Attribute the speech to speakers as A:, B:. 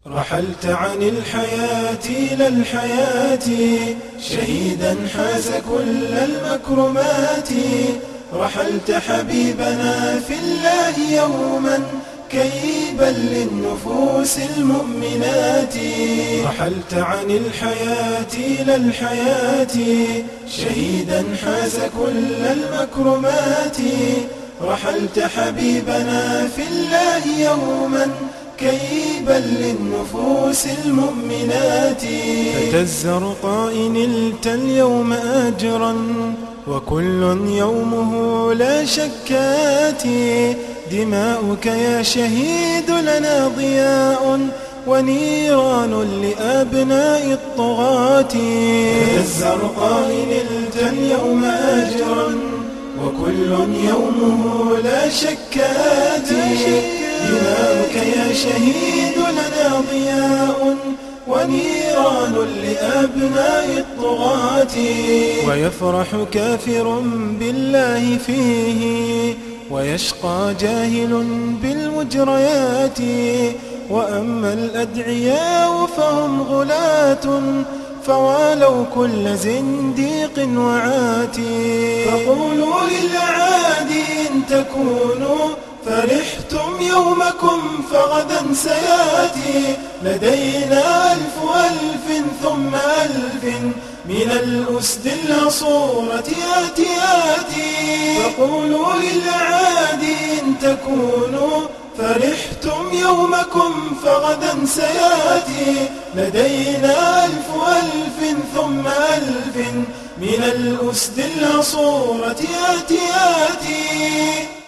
A: رحلت عن الحياة إلى الحياة شهيدا حاز كل المكرمات. رحلت حبيبنا في الله يوما كيبا للنفوس المؤمنات. رحلت عن الحياة إلى الحياة شهيدا حاز كل المكرمات. رحلت حبيبنا في الله يوما كيبا للنفوس المؤمنات. فتز رقاء نلت اليوم أجرا وكل يومه لا شكات. دماؤك يا شهيد لنا ضياء ونيران لأبناء الطغاة. فتز رقاء نلت اليوم أجرا وكل يومه لا شكات. دماؤك يا شهيد لنا ضياء ونيران لأبناء الطغاة. ويفرح كافر بالله فيه ويشقى جاهل بالمجريات. وأما الأدعياء فهم غلاة فوالوا كل زنديق وعاتي. فقولوا للعادي إن تكونوا فرحتم يومكم فغدا سياتي. لدينا ألف ثم ألف من الأسد العصورة آتياتي. فقولوا للعادي إن تكونوا فرحتم يومكم فغدا سياتي. لدينا ألف ثم ألف من الأسد العصورة آتياتي.